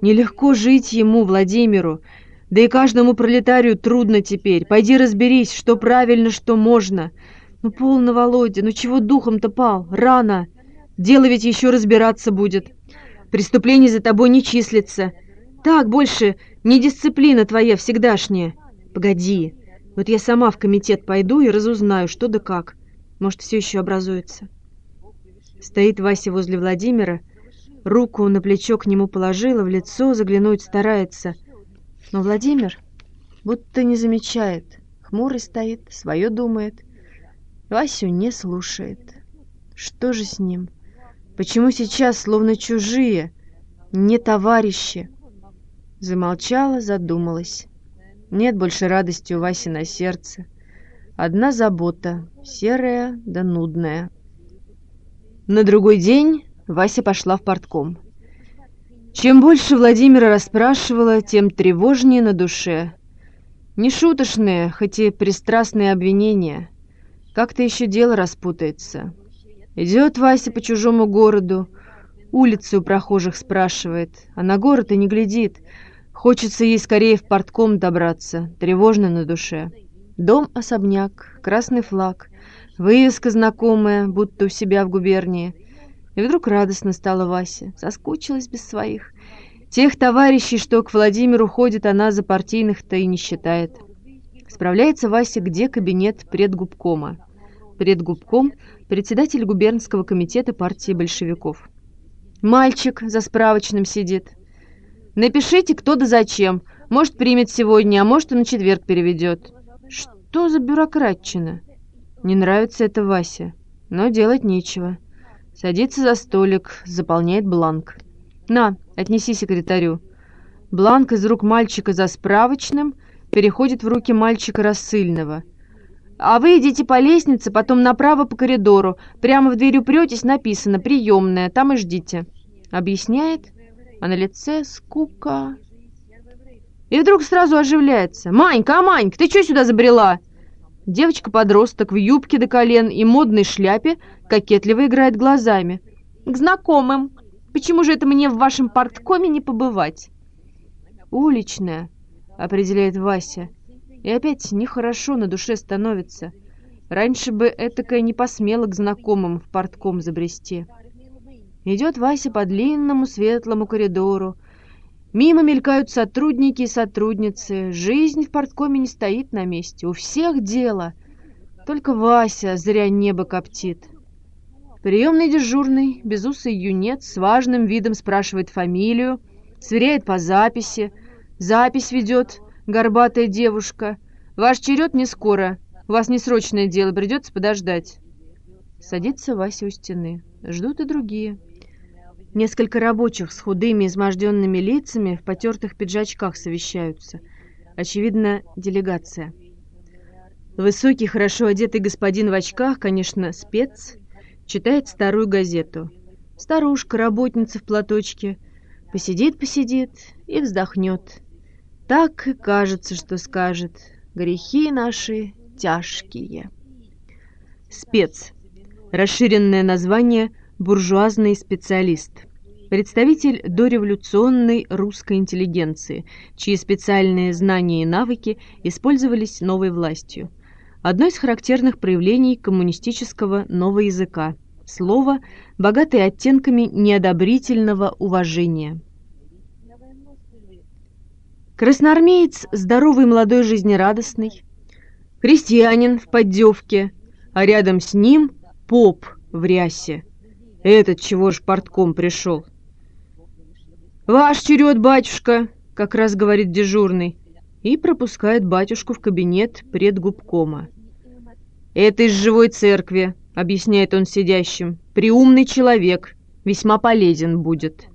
Нелегко жить ему, Владимиру, да и каждому пролетарию трудно теперь. Пойди разберись, что правильно, что можно. Ну, полно, Володя, ну чего духом-то пал? Рано. Дело ведь еще разбираться будет. Преступление за тобой не числится. Так, больше не дисциплина твоя всегдашняя. Погоди, вот я сама в комитет пойду и разузнаю, что да как. Может, все еще образуется. Стоит Вася возле Владимира, руку на плечо к нему положила, в лицо заглянуть старается. Но Владимир будто не замечает. Хмурый стоит, свое думает. Васю не слушает. Что же с ним? Почему сейчас словно чужие, не товарищи? Замолчала, задумалась. Нет больше радости у Васи на сердце. Одна забота, серая да нудная. На другой день Вася пошла в партком. Чем больше Владимира расспрашивала, тем тревожнее на душе. Нешуточные, хоть и пристрастные обвинения. Как-то еще дело распутается. Идет Вася по чужому городу, улицы у прохожих спрашивает, а на город и не глядит. Хочется ей скорее в партком добраться, тревожно на душе. Дом-особняк, красный флаг, вывеска знакомая, будто у себя в губернии. И вдруг радостно стало Васе, соскучилась без своих. Тех товарищей, что к Владимиру ходят, она за партийных-то и не считает. Справляется Вася, где кабинет предгубкома. Предгубком – председатель губернского комитета партии большевиков. Мальчик за справочным сидит. Напишите, кто да зачем. Может, примет сегодня, а может, и на четверг переведет. Что за бюрократчина? Не нравится это Васе, но делать нечего. Садится за столик, заполняет бланк. На, отнеси секретарю. Бланк из рук мальчика за справочным переходит в руки мальчика рассыльного. А вы идите по лестнице, потом направо по коридору. Прямо в дверь упретесь, написано «Приемная», там и ждите. Объясняет, а на лице скука. И вдруг сразу оживляется. «Манька, а Манька, ты что сюда забрела?» Девочка-подросток в юбке до колен и модной шляпе кокетливо играет глазами. «К знакомым. Почему же это мне в вашем парткоме не побывать?» «Уличная», — определяет Вася. И опять нехорошо на душе становится. Раньше бы этакая не посмела к знакомым в партком забрести. Идет Вася по длинному светлому коридору. Мимо мелькают сотрудники и сотрудницы. Жизнь в парткоме не стоит на месте. У всех дело. Только Вася зря небо коптит. Приемный дежурный, безусый юнец, с важным видом спрашивает фамилию, сверяет по записи. Запись ведет горбатая девушка. «Ваш черед не скоро. У вас несрочное дело, придется подождать». Садится Вася у стены. Ждут и другие. Несколько рабочих с худыми, изможденными лицами в потертых пиджачках совещаются. Очевидно, делегация. Высокий, хорошо одетый господин в очках, конечно, спец, читает старую газету. Старушка, работница в платочке, посидит-посидит и вздохнет. Так и кажется, что скажет: «Грехи наши тяжкие». Спец. Расширенное название «буржуазный специалист». Представитель дореволюционной русской интеллигенции, чьи специальные знания и навыки использовались новой властью. Одно из характерных проявлений коммунистического нового языка. Слово, богатое оттенками неодобрительного уважения. Красноармеец, здоровый, молодой, жизнерадостный, крестьянин в поддевке, а рядом с ним поп в рясе. Этот чего ж партком пришел? «Ваш черед, батюшка», — как раз говорит дежурный, и пропускает батюшку в кабинет предгубкома. «Это из живой церкви», — объясняет он сидящим, — «приумный человек, весьма полезен будет».